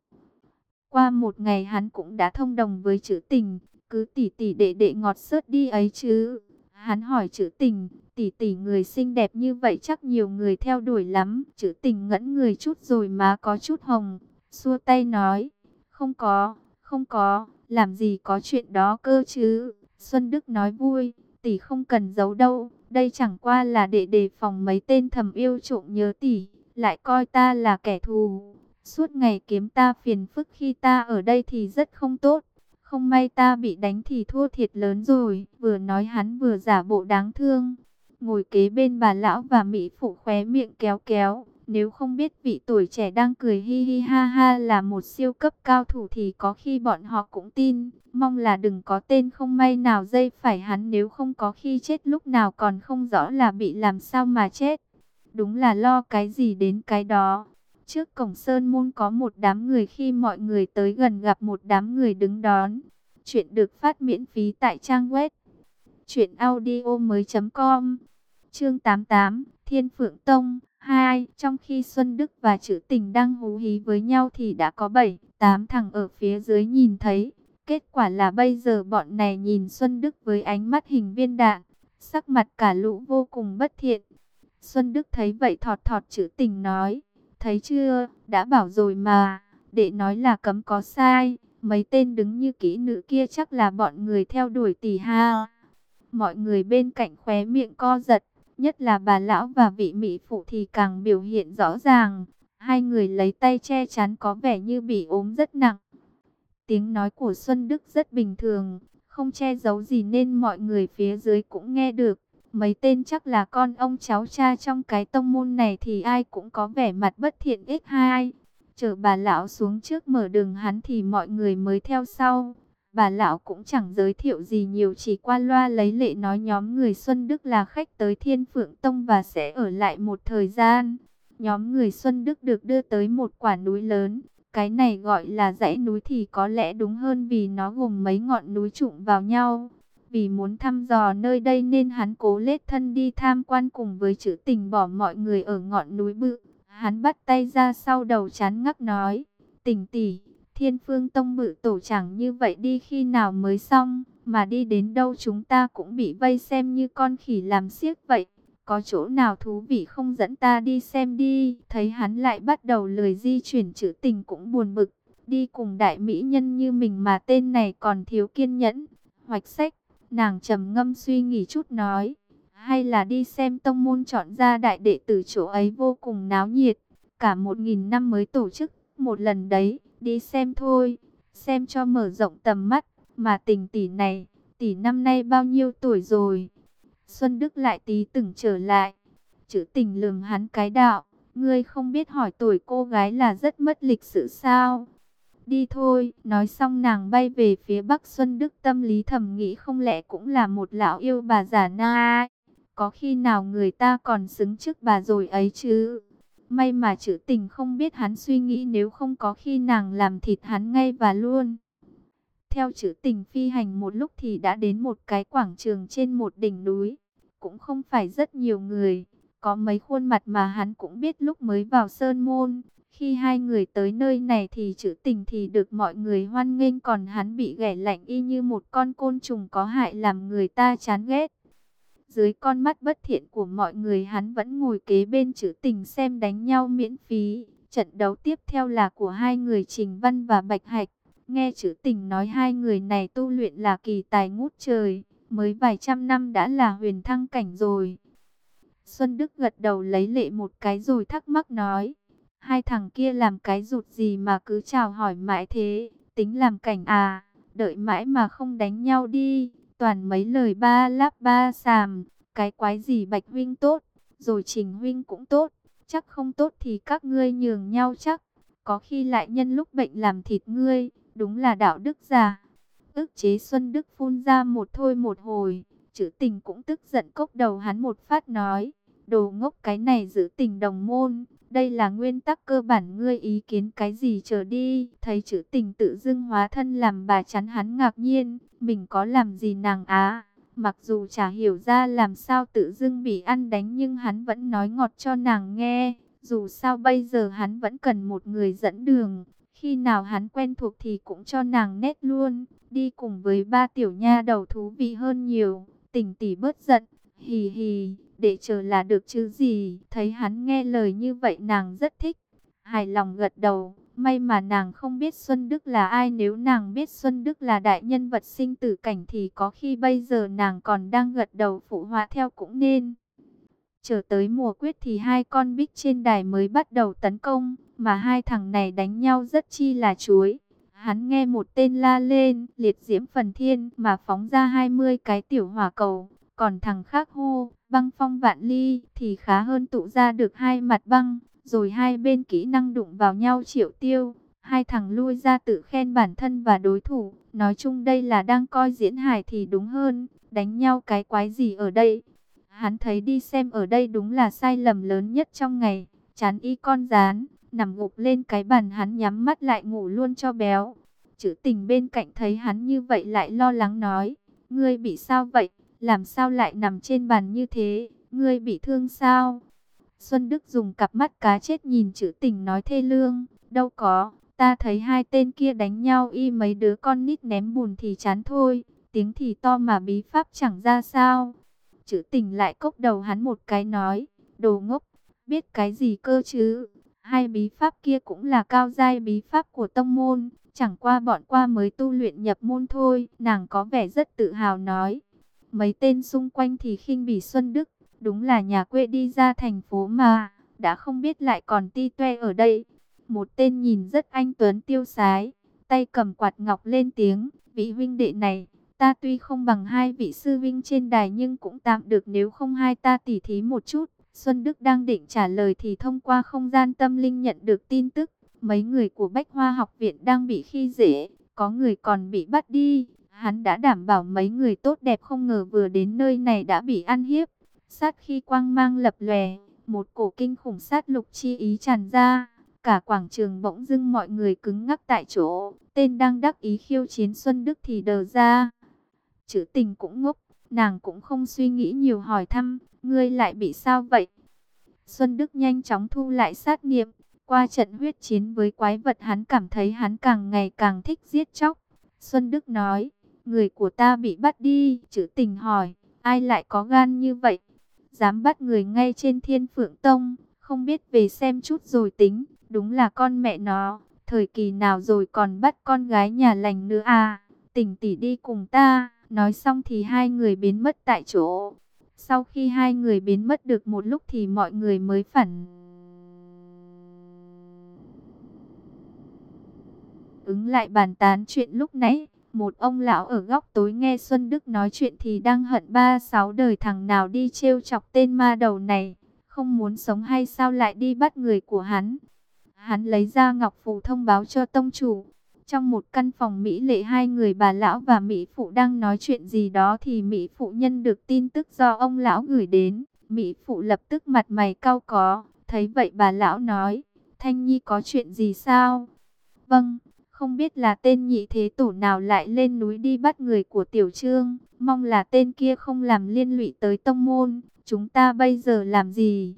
Qua một ngày hắn cũng đã thông đồng với Trữ Tình, cứ tỉ tỉ đệ đệ ngọt xớt đi ấy chứ. Hắn hỏi Trữ Tình, tỷ tỷ người xinh đẹp như vậy chắc nhiều người theo đuổi lắm. Trữ Tình ngẩn người chút rồi má có chút hồng, xua tay nói, không có, không có, làm gì có chuyện đó cơ chứ. Xuân Đức nói vui, tỷ không cần giấu đâu, đây chẳng qua là để đề phòng mấy tên thầm yêu trộm nhớ tỷ, lại coi ta là kẻ thù. Suốt ngày kiếm ta phiền phức khi ta ở đây thì rất không tốt. Không may ta bị đánh thì thua thiệt lớn rồi. Vừa nói hắn vừa giả bộ đáng thương. Ngồi kế bên bà lão và mỹ phụ khóe miệng kéo kéo. Nếu không biết vị tuổi trẻ đang cười hi hi ha ha là một siêu cấp cao thủ thì có khi bọn họ cũng tin. Mong là đừng có tên không may nào dây phải hắn, nếu không có khi chết lúc nào còn không rõ là bị làm sao mà chết. Đúng là lo cái gì đến cái đó. Trước cổng sơn môn có một đám người, khi mọi người tới gần gặp một đám người đứng đón. Chuyện được phát miễn phí tại trang web truyện audio mới.com. Chương tám mươi tám, Thiên Phượng Tông hai. Trong khi Xuân Đức và Trữ Tình đang hú hí với nhau thì đã có bảy, tám thằng ở phía dưới nhìn thấy. Kết quả là bây giờ bọn này nhìn Xuân Đức với ánh mắt hình viên đạn, sắc mặt cả lũ vô cùng bất thiện. Xuân Đức thấy vậy thọt thọt Trữ Tình nói: thấy chưa, đã bảo rồi mà, đệ nói là cấm có sai. Mấy tên đứng như kỹ nữ kia chắc là bọn người theo đuổi tỷ ha. Mọi người bên cạnh khóe miệng co giật, nhất là bà lão và vị mỹ phụ thì càng biểu hiện rõ ràng. Hai người lấy tay che chắn có vẻ như bị ốm rất nặng. Tiếng nói của Xuân Đức rất bình thường, không che giấu gì nên mọi người phía dưới cũng nghe được. Mấy tên chắc là con ông cháu cha trong cái tông môn này thì ai cũng có vẻ mặt bất thiện ích hai. Chờ bà lão xuống trước mở đường hắn thì mọi người mới theo sau. Bà lão cũng chẳng giới thiệu gì nhiều, chỉ qua loa lấy lệ nói nhóm người Xuân Đức là khách tới Thiên Phượng Tông và sẽ ở lại một thời gian. Nhóm người Xuân Đức được đưa tới một quả núi lớn. Cái này gọi là dãy núi thì có lẽ đúng hơn vì nó gồm mấy ngọn núi trụm vào nhau. Vì muốn thăm dò nơi đây nên hắn cố lết thân đi tham quan cùng với Trữ Tình, bỏ mọi người ở ngọn núi bự. Hắn bắt tay ra sau đầu chán ngắc nói: Tình tỷ, Thiên Phương Tông bự tổ chẳng như vậy đi khi nào mới xong, mà đi đến đâu chúng ta cũng bị vây xem như con khỉ làm xiếc vậy. Có chỗ nào thú vị không dẫn ta đi xem đi. Thấy hắn lại bắt đầu lười di chuyển, Trữ Tình cũng buồn bực. Đi cùng đại mỹ nhân như mình mà tên này còn thiếu kiên nhẫn. Hoạch sách, nàng trầm ngâm suy nghĩ chút nói: hay là đi xem tông môn chọn ra đại đệ tử chỗ ấy vô cùng náo nhiệt. Cả một nghìn năm mới tổ chức một lần đấy, đi xem thôi, xem cho mở rộng tầm mắt. Mà Tình tỷ này, tỷ năm nay bao nhiêu tuổi rồi? Xuân Đức lại tí từng trở lại. Trữ Tình lườm hắn cái đạo: ngươi không biết hỏi tuổi cô gái là rất mất lịch sự sao? Đi thôi. Nói xong nàng bay về phía bắc. Xuân Đức tâm lý thầm nghĩ không lẽ cũng là một lão yêu bà già na. Có khi nào người ta còn xứng trước bà rồi ấy chứ. May mà Trữ Tình không biết hắn suy nghĩ, nếu không có khi nàng làm thịt hắn ngay và luôn. Theo Trữ Tình phi hành một lúc thì đã đến một cái quảng trường trên một đỉnh núi. Cũng không phải rất nhiều người, có mấy khuôn mặt mà hắn cũng biết lúc mới vào sơn môn. Khi hai người tới nơi này thì Trữ Tình thì được mọi người hoan nghênh, còn hắn bị ghẻ lạnh y như một con côn trùng có hại làm người ta chán ghét. Dưới con mắt bất thiện của mọi người, hắn vẫn ngồi kế bên Trữ Tình xem đánh nhau miễn phí. Trận đấu tiếp theo là của hai người Trình Văn và Bạch Hạch. Nghe Trữ Tình nói hai người này tu luyện là kỳ tài ngút trời, mới vài trăm năm đã là huyền thăng cảnh rồi. Xuân Đức gật đầu lấy lệ một cái rồi thắc mắc nói: hai thằng kia làm cái rụt gì mà cứ chào hỏi mãi thế, tính làm cảnh à? Đợi mãi mà không đánh nhau đi, toàn mấy lời ba láp ba xàm. Cái quái gì Bạch huynh tốt, rồi Trình huynh cũng tốt, chắc không tốt thì các ngươi nhường nhau chắc. Có khi lại nhân lúc bệnh làm thịt ngươi, đúng là đạo đức giả. Ức chế Xuân Đức phun ra một thôi một hồi. Trữ Tình cũng tức giận cốc đầu hắn một phát nói: đồ ngốc, cái này giữ tình đồng môn, đây là nguyên tắc cơ bản, ngươi ý kiến cái gì chờ đi. Thấy Trữ Tình tự dưng hóa thân làm bà chắn hắn ngạc nhiên, mình có làm gì nàng á? Mặc dù chả hiểu ra làm sao tự dưng bị ăn đánh, nhưng hắn vẫn nói ngọt cho nàng nghe. Dù sao bây giờ hắn vẫn cần một người dẫn đường, khi nào hắn quen thuộc thì cũng cho nàng nét luôn. Đi cùng với ba tiểu nha đầu thú vị hơn nhiều. Tình tỷ bớt giận, hì hì, để chờ là được chứ gì. Thấy hắn nghe lời như vậy nàng rất thích, hài lòng gật đầu. May mà nàng không biết Xuân Đức là ai, nếu nàng biết Xuân Đức là đại nhân vật sinh tử cảnh thì có khi bây giờ nàng còn đang gật đầu phụ họa theo cũng nên. Chờ tới mùa quyết thì hai con bích trên đài mới bắt đầu tấn công, mà hai thằng này đánh nhau rất chi là chuối. Hắn nghe một tên la lên liệt diễm phần thiên mà phóng ra hai mươi cái tiểu hỏa cầu, còn thằng khác hô băng phong vạn ly thì khá hơn, tụ ra được hai mặt băng. Rồi hai bên kỹ năng đụng vào nhau triệu tiêu. Hai thằng lui ra tự khen bản thân và đối thủ. Nói chung đây là đang coi diễn hài thì đúng hơn. Đánh nhau cái quái gì ở đây. Hắn thấy đi xem ở đây đúng là sai lầm lớn nhất trong ngày. Chán y con rán. Nằm gục lên cái bàn hắn nhắm mắt lại ngủ luôn cho béo. Trữ Tình bên cạnh thấy hắn như vậy lại lo lắng nói. Ngươi bị sao vậy? Làm sao lại nằm trên bàn như thế? Ngươi bị thương sao? Xuân Đức dùng cặp mắt cá chết nhìn Trữ Tình nói thê lương. Đâu có, ta thấy hai tên kia đánh nhau y mấy đứa con nít ném bùn thì chán thôi. Tiếng thì to mà bí pháp chẳng ra sao. Trữ Tình lại cốc đầu hắn một cái nói. Đồ ngốc, biết cái gì cơ chứ? Hai bí pháp kia cũng là cao giai bí pháp của tông môn. Chẳng qua bọn qua mới tu luyện nhập môn thôi. Nàng có vẻ rất tự hào nói. Mấy tên xung quanh thì khinh bỉ Xuân Đức. Đúng là nhà quê đi ra thành phố mà. Đã không biết lại còn ti toe ở đây. Một tên nhìn rất anh tuấn tiêu sái. Tay cầm quạt ngọc lên tiếng. Vị huynh đệ này. Ta tuy không bằng hai vị sư vinh trên đài nhưng cũng tạm được nếu không hai ta tỉ thí một chút. Xuân Đức đang định trả lời thì thông qua không gian tâm linh nhận được tin tức. Mấy người của Bách Hoa học viện đang bị khi dễ, có người còn bị bắt đi. Hắn đã đảm bảo mấy người tốt đẹp không ngờ vừa đến nơi này đã bị ăn hiếp. Sát khi quang mang lập lòe, một cổ kinh khủng sát lục chi ý tràn ra. Cả quảng trường bỗng dưng mọi người cứng ngắc tại chỗ. Tên đang đắc ý khiêu chiến Xuân Đức thì đờ ra. Trữ Tình cũng ngốc, nàng cũng không suy nghĩ nhiều hỏi thăm, ngươi lại bị sao vậy? Xuân Đức nhanh chóng thu lại sát niệm. Qua trận huyết chiến với quái vật hắn cảm thấy hắn càng ngày càng thích giết chóc. Xuân Đức nói, người của ta bị bắt đi. Trữ Tình hỏi, ai lại có gan như vậy? Dám bắt người ngay trên Thiên Phượng Tông, không biết về xem chút rồi tính. Đúng là con mẹ nó, thời kỳ nào rồi còn bắt con gái nhà lành nữa à? Tình tỷ đi cùng ta. Nói xong thì hai người biến mất tại chỗ. Sau khi hai người biến mất được một lúc thì mọi người mới phản ứng lại bàn tán chuyện lúc nãy. Một ông lão ở góc tối nghe Xuân Đức nói chuyện thì đang hận ba sáu đời thằng nào đi trêu chọc tên ma đầu này. Không muốn sống hay sao lại đi bắt người của hắn. Hắn lấy ra ngọc phù thông báo cho tông chủ. Trong một căn phòng mỹ lệ hai người bà lão và mỹ phụ đang nói chuyện gì đó thì mỹ phụ nhân được tin tức do ông lão gửi đến. Mỹ phụ lập tức mặt mày cau có. Thấy vậy bà lão nói, Thanh Nhi có chuyện gì sao? Vâng, không biết là tên nhị thế tổ nào lại lên núi đi bắt người của Tiểu Trương. Mong là tên kia không làm liên lụy tới tông môn. Chúng ta bây giờ làm gì?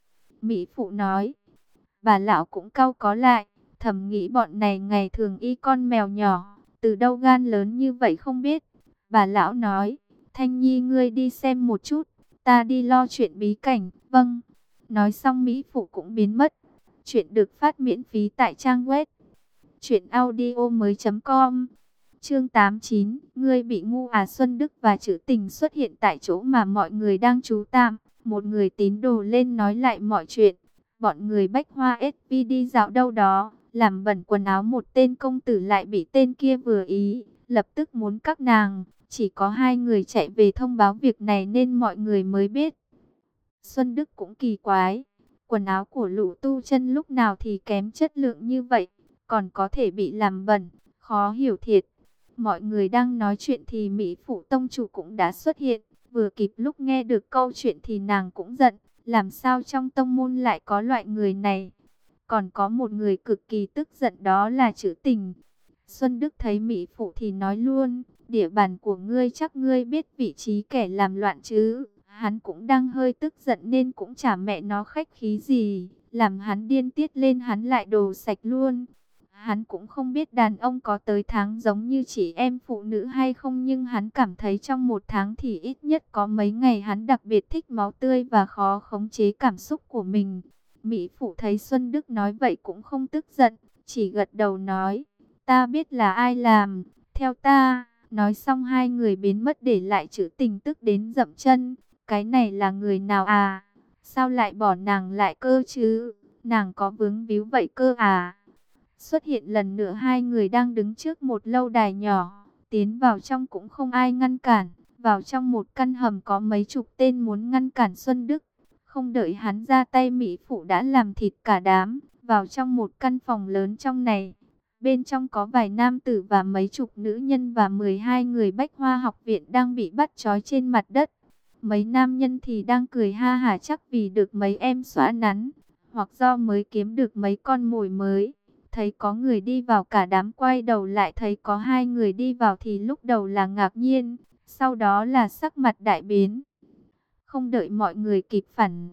Mỹ phụ nói. Bà lão cũng cau có lại. Thầm nghĩ bọn này ngày thường y con mèo nhỏ. Từ đâu gan lớn như vậy không biết. Bà lão nói. Thanh Nhi ngươi đi xem một chút. Ta đi lo chuyện bí cảnh. Vâng. Nói xong Mỹ phụ cũng biến mất. Chuyện được phát miễn phí tại trang web truyện audio mới chấm com. Chương tám mươi chín, ngươi bị ngu à? Xuân Đức và Trữ Tình xuất hiện tại chỗ mà mọi người đang trú tạm. Một người tín đồ lên nói lại mọi chuyện. Bọn người Bách Hoa ét pê đi dạo đâu đó, làm bẩn quần áo một tên công tử lại bị tên kia vừa ý, lập tức muốn các nàng. Chỉ có hai người chạy về thông báo việc này nên mọi người mới biết. Xuân Đức cũng kỳ quái, quần áo của Lũ Tu Chân lúc nào thì kém chất lượng như vậy, còn có thể bị làm bẩn, khó hiểu thiệt. Mọi người đang nói chuyện thì Mỹ Phụ Tông Chủ cũng đã xuất hiện, vừa kịp lúc nghe được câu chuyện thì nàng cũng giận, làm sao trong tông môn lại có loại người này. Còn có một người cực kỳ tức giận đó là Trữ Tình. Xuân Đức thấy Mỹ Phụ thì nói luôn, địa bàn của ngươi chắc ngươi biết vị trí kẻ làm loạn chứ. Hắn cũng đang hơi tức giận nên cũng chả mẹ nó khách khí gì, làm hắn điên tiết lên hắn lại đồ sạch luôn. Hắn cũng không biết đàn ông có tới tháng giống như chị em phụ nữ hay không, nhưng hắn cảm thấy trong một tháng thì ít nhất có mấy ngày hắn đặc biệt thích máu tươi và khó khống chế cảm xúc của mình. Mỹ Phụ thấy Xuân Đức nói vậy cũng không tức giận, chỉ gật đầu nói, ta biết là ai làm, theo ta. Nói xong hai người biến mất để lại Trữ Tình tức đến dậm chân. Cái này là người nào à? Sao lại bỏ nàng lại cơ chứ? Nàng có vướng víu vậy cơ à? Xuất hiện lần nữa hai người đang đứng trước một lâu đài nhỏ. Tiến vào trong cũng không ai ngăn cản. Vào trong một căn hầm có mấy chục tên muốn ngăn cản Xuân Đức. Không đợi hắn ra tay, mỹ phụ đã làm thịt cả đám, vào trong một căn phòng lớn trong này. Bên trong có vài nam tử và mấy chục nữ nhân và mười hai người Bách Hoa học viện đang bị bắt trói trên mặt đất. Mấy nam nhân thì đang cười ha hả, chắc vì được mấy em xóa nắn, hoặc do mới kiếm được mấy con mồi mới. Thấy có người đi vào, cả đám quay đầu lại thấy có hai người đi vào thì lúc đầu là ngạc nhiên, sau đó là sắc mặt đại biến. Không đợi mọi người kịp phản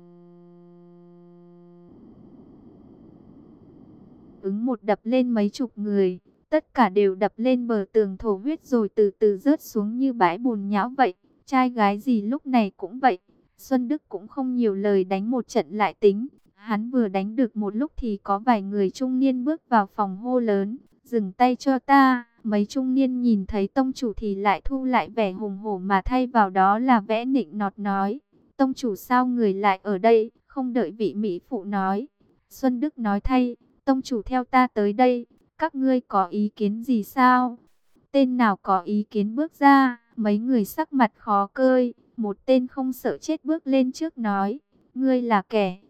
ứng, một đập lên mấy chục người, tất cả đều đập lên bờ tường thổ huyết rồi từ từ rớt xuống như bãi bùn nhão vậy. Trai gái gì lúc này cũng vậy. Xuân Đức cũng không nhiều lời, đánh một trận lại tính. Hắn vừa đánh được một lúc thì có vài người trung niên bước vào phòng hô lớn: dừng tay cho ta. Mấy trung niên nhìn thấy tông chủ thì lại thu lại vẻ hùng hổ, mà thay vào đó là vẻ nịnh nọt, nói: tông chủ sao người lại ở đây? Không đợi vị mỹ phụ nói, Xuân Đức nói thay: tông chủ theo ta tới đây, các ngươi có ý kiến gì sao? Tên nào có ý kiến bước ra. Mấy người sắc mặt khó coi. Một tên không sợ chết bước lên trước nói: ngươi là kẻ.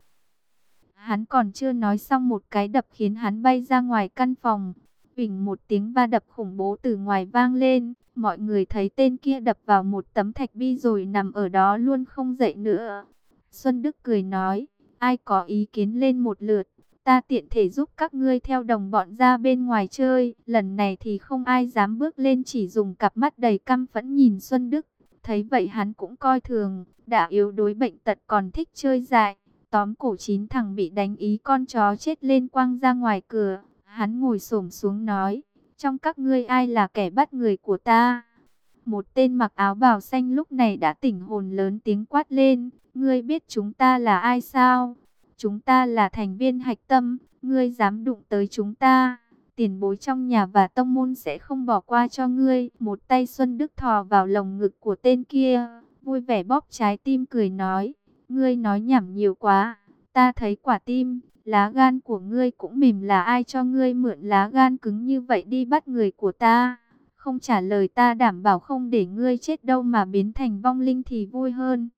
Hắn còn chưa nói xong, một cái đập khiến hắn bay ra ngoài căn phòng. Vỉnh một tiếng va đập khủng bố từ ngoài vang lên. Mọi người thấy tên kia đập vào một tấm thạch bi rồi nằm ở đó luôn không dậy nữa. Xuân Đức cười nói: ai có ý kiến lên một lượt, ta tiện thể giúp các ngươi theo đồng bọn ra bên ngoài chơi. Lần này thì không ai dám bước lên, chỉ dùng cặp mắt đầy căm phẫn nhìn Xuân Đức. Thấy vậy hắn cũng coi thường, đã yếu đuối bệnh tật còn thích chơi dại, tóm cổ chín thằng bị đánh ý con chó chết lên quăng ra ngoài cửa. Hắn ngồi xổm xuống nói: trong các ngươi ai là kẻ bắt người của ta? Một tên mặc áo bào xanh lúc này đã tỉnh hồn, lớn tiếng quát lên: ngươi biết chúng ta là ai sao? Chúng ta là thành viên hạch tâm, ngươi dám đụng tới chúng ta, tiền bối trong nhà và tông môn sẽ không bỏ qua cho ngươi. Một tay Xuân Đức thò vào lồng ngực của tên kia, vui vẻ bóp trái tim cười nói: ngươi nói nhảm nhiều quá, ta thấy quả tim, lá gan của ngươi cũng mềm, là ai cho ngươi mượn lá gan cứng như vậy đi bắt người của ta? Không trả lời ta đảm bảo không để ngươi chết đâu, mà biến thành vong linh thì vui hơn.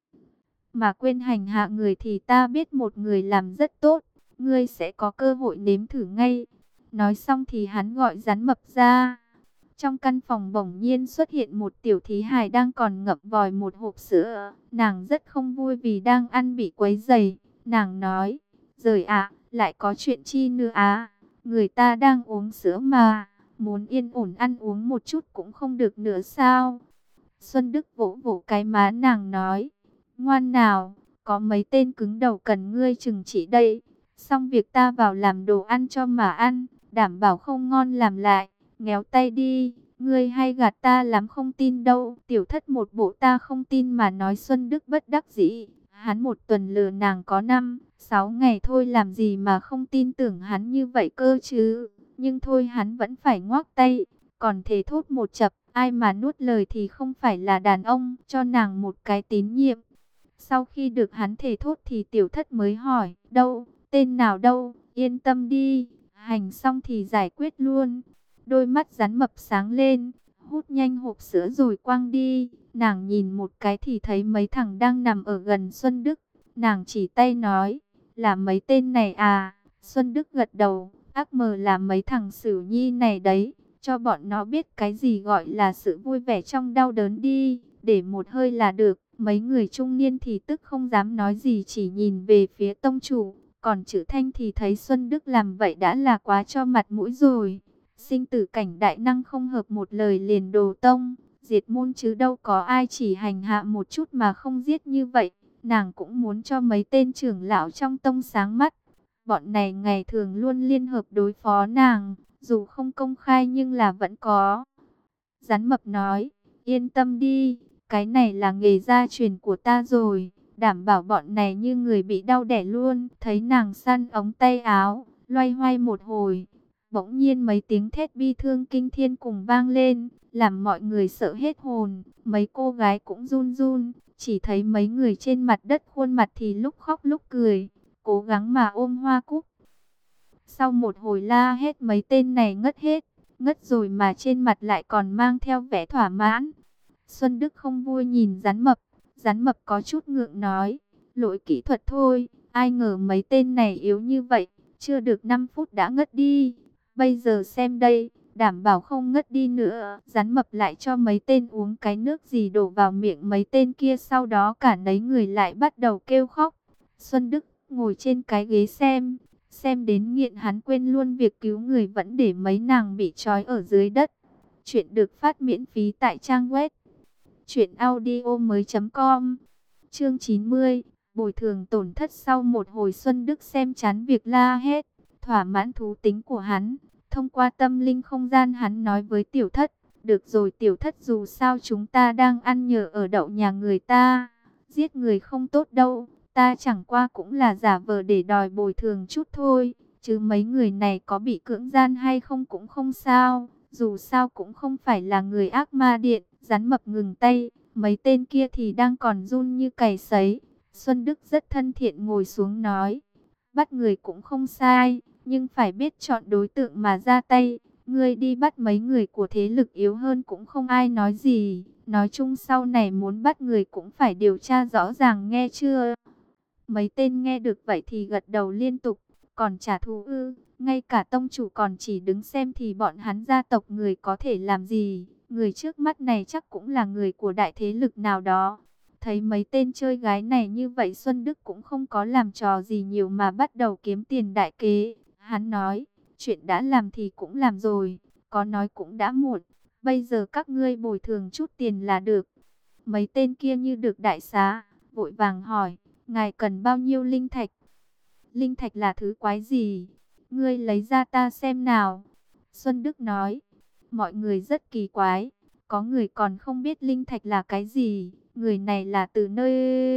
Mà quên hành hạ người thì ta biết một người làm rất tốt, ngươi sẽ có cơ hội nếm thử ngay. Nói xong thì hắn gọi Rắn Mập ra. Trong căn phòng bỗng nhiên xuất hiện một tiểu thí hài đang còn ngậm vòi một hộp sữa. Nàng rất không vui vì đang ăn bị quấy rầy. Nàng nói: rời ạ, lại có chuyện chi nữa á? Người ta đang uống sữa mà, muốn yên ổn ăn uống một chút cũng không được nữa sao? Xuân Đức vỗ vỗ cái má nàng nói: ngoan nào, có mấy tên cứng đầu cần ngươi trừng trị đây. Xong việc ta vào làm đồ ăn cho mà ăn, đảm bảo không ngon làm lại. Ngéo tay đi, ngươi hay gạt ta lắm, không tin đâu. Tiểu thất một bộ ta không tin mà nói. Xuân Đức bất đắc dĩ, hắn một tuần lừa nàng có năm, sáu ngày thôi, làm gì mà không tin tưởng hắn như vậy cơ chứ. Nhưng thôi hắn vẫn phải ngoác tay, còn thề thốt một chập, ai mà nuốt lời thì không phải là đàn ông, cho nàng một cái tín nhiệm. Sau khi được hắn thề thốt thì tiểu thất mới hỏi: đâu, tên nào đâu? Yên tâm đi, hành xong thì giải quyết luôn. Đôi mắt Rắn Mập sáng lên, hút nhanh hộp sữa rồi quăng đi. Nàng nhìn một cái thì thấy mấy thằng đang nằm ở gần Xuân Đức. Nàng chỉ tay nói: là mấy tên này à? Xuân Đức gật đầu: ác mờ là mấy thằng Sửu Nhi này đấy. Cho bọn nó biết cái gì gọi là sự vui vẻ trong đau đớn đi, để một hơi là được. Mấy người trung niên thì tức không dám nói gì, chỉ nhìn về phía tông chủ. Còn Chữ Thanh thì thấy Xuân Đức làm vậy đã là quá cho mặt mũi rồi. Sinh tử cảnh đại năng không hợp một lời liền đổ tông, diệt môn chứ đâu có ai chỉ hành hạ một chút mà không giết như vậy. Nàng cũng muốn cho mấy tên trưởng lão trong tông sáng mắt. Bọn này ngày thường luôn liên hợp đối phó nàng, dù không công khai nhưng là vẫn có. Rắn Mập nói: yên tâm đi, cái này là nghề gia truyền của ta rồi, đảm bảo bọn này như người bị đau đẻ luôn. Thấy nàng săn ống tay áo, loay hoay một hồi, bỗng nhiên mấy tiếng thét bi thương kinh thiên cùng vang lên, làm mọi người sợ hết hồn. Mấy cô gái cũng run run, chỉ thấy mấy người trên mặt đất khuôn mặt thì lúc khóc lúc cười, cố gắng mà ôm hoa cúc. Sau một hồi la hét mấy tên này ngất hết, ngất rồi mà trên mặt lại còn mang theo vẻ thỏa mãn. Xuân Đức không vui nhìn Rắn Mập, Rắn Mập có chút ngượng nói: lỗi kỹ thuật thôi. Ai ngờ mấy tên này yếu như vậy, chưa được năm phút đã ngất đi. Bây giờ xem đây, đảm bảo không ngất đi nữa. Rắn mập lại cho mấy tên uống cái nước gì đổ vào miệng mấy tên kia, sau đó cả nấy người lại bắt đầu kêu khóc. Xuân Đức ngồi trên cái ghế xem, xem đến nghiện hắn quên luôn việc cứu người, vẫn để mấy nàng bị trói ở dưới đất. Chuyện được phát miễn phí tại trang web truyện audio mới chấm com. Chương chín mươi, bồi thường tổn thất. Sau một hồi Xuân Đức xem chán việc la hét, thỏa mãn thú tính của hắn. Thông qua tâm linh không gian hắn nói với Tiểu Thất, được rồi Tiểu Thất, dù sao chúng ta đang ăn nhờ ở đậu nhà người ta, giết người không tốt đâu, ta chẳng qua cũng là giả vờ để đòi bồi thường chút thôi, chứ mấy người này có bị cưỡng gian hay không cũng không sao, dù sao cũng không phải là người ác ma điện. Rắn mập ngừng tay, mấy tên kia thì đang còn run như cầy sấy. Xuân Đức rất thân thiện ngồi xuống nói, bắt người cũng không sai, nhưng phải biết chọn đối tượng mà ra tay. Ngươi đi bắt mấy người của thế lực yếu hơn cũng không ai nói gì. Nói chung sau này muốn bắt người cũng phải điều tra rõ ràng, nghe chưa? Mấy tên nghe được vậy thì gật đầu liên tục. Còn trả thù ư? Ngay cả tông chủ còn chỉ đứng xem thì bọn hắn gia tộc người có thể làm gì? Người trước mắt này chắc cũng là người của đại thế lực nào đó. Thấy mấy tên chơi gái này như vậy, Xuân Đức cũng không có làm trò gì nhiều mà bắt đầu kiếm tiền đại kế. Hắn nói, chuyện đã làm thì cũng làm rồi, có nói cũng đã muộn. Bây giờ các ngươi bồi thường chút tiền là được. Mấy tên kia như được đại xá, vội vàng hỏi, ngài cần bao nhiêu linh thạch? Linh thạch là thứ quái gì? Ngươi lấy ra ta xem nào. Xuân Đức nói, mọi người rất kỳ quái, có người còn không biết linh thạch là cái gì. Người này là từ nơi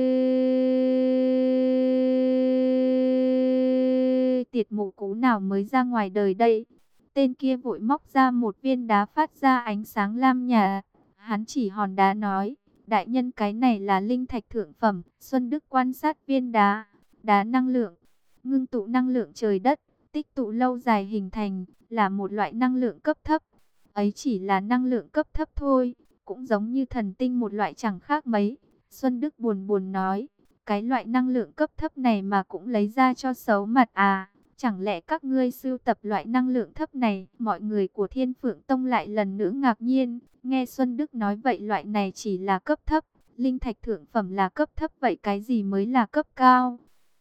tiệt mụ cú nào mới ra ngoài đời đây? Tên kia vội móc ra một viên đá phát ra ánh sáng lam nhạt. Hắn chỉ hòn đá nói, đại nhân cái này là linh thạch thượng phẩm. Xuân Đức quan sát viên đá, đá năng lượng, ngưng tụ năng lượng trời đất, tích tụ lâu dài hình thành, là một loại năng lượng cấp thấp. Ấy chỉ là năng lượng cấp thấp thôi, cũng giống như thần tinh một loại chẳng khác mấy. Xuân Đức buồn buồn nói, cái loại năng lượng cấp thấp này mà cũng lấy ra cho xấu mặt à? Chẳng lẽ các ngươi sưu tập loại năng lượng thấp này? Mọi người của Thiên Phượng Tông lại lần nữa ngạc nhiên. Nghe Xuân Đức nói vậy loại này chỉ là cấp thấp, linh thạch thượng phẩm là cấp thấp, vậy cái gì mới là cấp cao?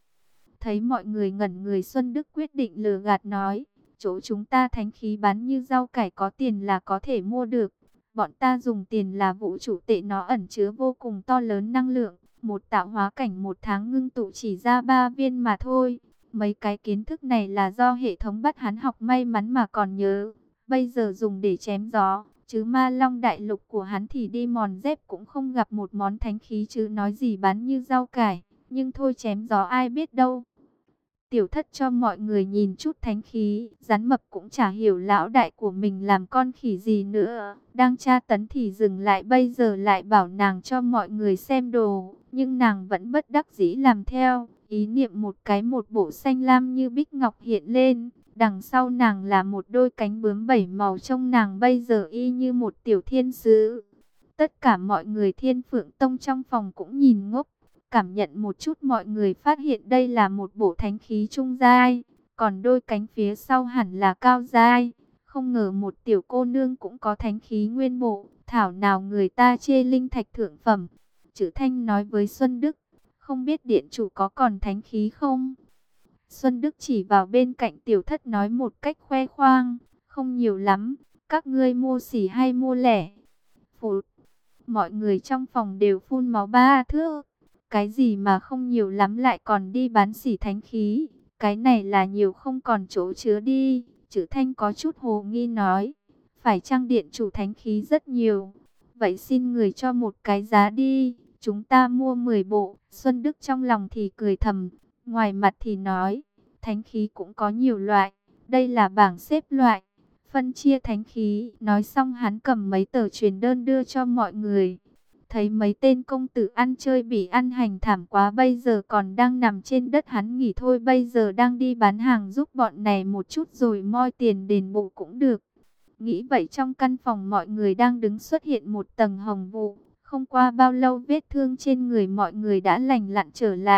Thấy mọi người ngẩn người, Xuân Đức quyết định lừa gạt nói, chỗ chúng ta thánh khí bán như rau cải, có tiền là có thể mua được. Bọn ta dùng tiền là vũ trụ tệ, nó ẩn chứa vô cùng to lớn năng lượng. Một tạo hóa cảnh một tháng ngưng tụ chỉ ra ba viên mà thôi. Mấy cái kiến thức này là do hệ thống bắt hắn học may mắn mà còn nhớ. Bây giờ dùng để chém gió, chứ Ma Long đại lục của hắn thì đi mòn dép cũng không gặp một món thánh khí, chứ nói gì bán như rau cải. Nhưng thôi, chém gió ai biết đâu. Tiểu Thất cho mọi người nhìn chút thánh khí. Rắn mập cũng chả hiểu lão đại của mình làm con khỉ gì nữa. Đang tra tấn thì dừng lại, bây giờ lại bảo nàng cho mọi người xem đồ. Nhưng nàng vẫn bất đắc dĩ làm theo. Ý niệm một cái một bộ xanh lam như bích ngọc hiện lên. Đằng sau nàng là một đôi cánh bướm bảy màu, trông nàng bây giờ y như một tiểu thiên sứ. Tất cả mọi người Thiên Phượng Tông trong phòng cũng nhìn ngốc. Cảm nhận một chút, mọi người phát hiện đây là một bộ thánh khí trung giai, còn đôi cánh phía sau hẳn là cao giai. Không ngờ một tiểu cô nương cũng có thánh khí nguyên bộ, thảo nào người ta chê linh thạch thượng phẩm. Chữ Thanh nói với Xuân Đức, không biết điện chủ có còn thánh khí không? Xuân Đức chỉ vào bên cạnh Tiểu Thất nói một cách khoe khoang, không nhiều lắm, các ngươi mua xỉ hay mua lẻ? Phụt, mọi người trong phòng đều phun máu ba thước. Cái gì mà không nhiều lắm lại còn đi bán xỉ thánh khí? Cái này là nhiều không còn chỗ chứa đi. Chữ Thanh có chút hồ nghi nói, phải chăng điện chủ thánh khí rất nhiều? Vậy xin người cho một cái giá đi, chúng ta mua mười bộ. Xuân Đức trong lòng thì cười thầm, ngoài mặt thì nói, thánh khí cũng có nhiều loại, đây là bảng xếp loại, phân chia thánh khí. Nói xong hắn cầm mấy tờ truyền đơn đưa cho mọi người. Thấy mấy tên công tử ăn chơi bị ăn hành thảm quá, bây giờ còn đang nằm trên đất, hắn nghỉ thôi bây giờ đang đi bán hàng giúp bọn này một chút rồi moi tiền đền bù cũng được. Nghĩ vậy trong căn phòng mọi người đang đứng xuất hiện một tầng hồng vụ. Không qua bao lâu vết thương trên người mọi người đã lành lặn trở lại.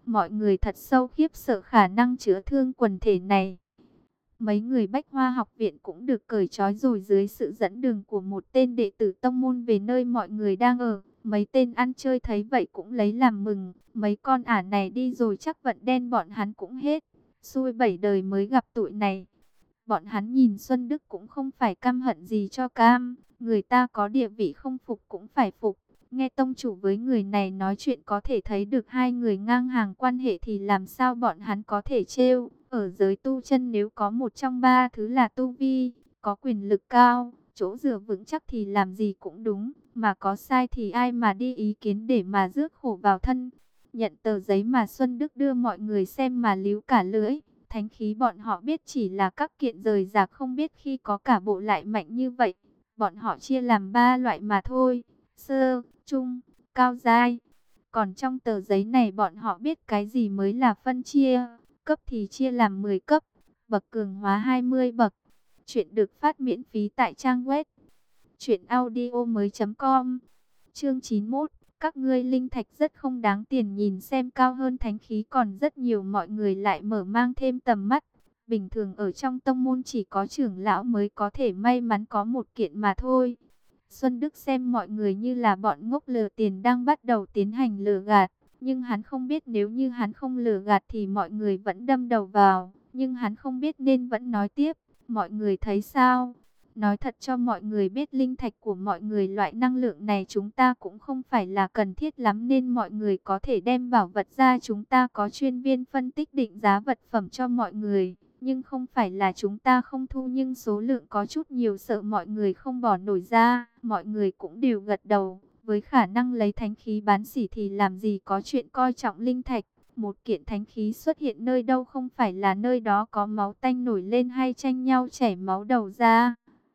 Mọi người thật sâu khiếp sợ khả năng chữa thương quần thể này. Mấy người Bách Hoa học viện cũng được cởi trói rồi dưới sự dẫn đường của một tên đệ tử tông môn về nơi mọi người đang ở. Mấy tên ăn chơi thấy vậy cũng lấy làm mừng. Mấy con ả này đi rồi chắc vận đen bọn hắn cũng hết. Xui bảy đời mới gặp tụi này. Bọn hắn nhìn Xuân Đức cũng không phải căm hận gì cho cam. Người ta có địa vị không phục cũng phải phục. Nghe tông chủ với người này nói chuyện có thể thấy được hai người ngang hàng quan hệ thì làm sao bọn hắn có thể trêu. Ở giới tu chân nếu có một trong ba thứ là tu vi, có quyền lực cao, chỗ dựa vững chắc thì làm gì cũng đúng. Mà có sai thì ai mà đi ý kiến để mà rước khổ vào thân. Nhận tờ giấy mà Xuân Đức đưa mọi người xem mà líu cả lưỡi. Thánh khí bọn họ biết chỉ là các kiện rời rạc, không biết khi có cả bộ lại mạnh như vậy. Bọn họ chia làm ba loại mà thôi. Sơ, trung, cao giai. Còn trong tờ giấy này bọn họ biết cái gì mới là phân chia. Cấp thì chia làm mười cấp. Bậc cường hóa hai mươi bậc. Chuyện được phát miễn phí tại trang web truyện audio mới chấm com. Chương chín mươi mốt. Các ngươi linh thạch rất không đáng tiền, nhìn xem cao hơn thánh khí còn rất nhiều. Mọi người lại mở mang thêm tầm mắt. Bình thường ở trong tông môn chỉ có trưởng lão mới có thể may mắn có một kiện mà thôi. Xuân Đức xem mọi người như là bọn ngốc lừa tiền đang bắt đầu tiến hành lừa gạt. Nhưng hắn không biết nếu như hắn không lừa gạt thì mọi người vẫn đâm đầu vào. Nhưng hắn không biết nên vẫn nói tiếp. Mọi người thấy sao? Nói thật cho mọi người biết, linh thạch của mọi người loại năng lượng này chúng ta cũng không phải là cần thiết lắm, nên mọi người có thể đem bảo vật ra. Chúng ta có chuyên viên phân tích định giá vật phẩm cho mọi người. Nhưng không phải là chúng ta không thu, nhưng số lượng có chút nhiều sợ mọi người không bỏ nổi ra. Mọi người cũng đều gật đầu. Với khả năng lấy thánh khí bán sỉ thì làm gì có chuyện coi trọng linh thạch. Một kiện thánh khí xuất hiện nơi đâu không phải là nơi đó có máu tanh nổi lên hay tranh nhau chảy máu đầu ra.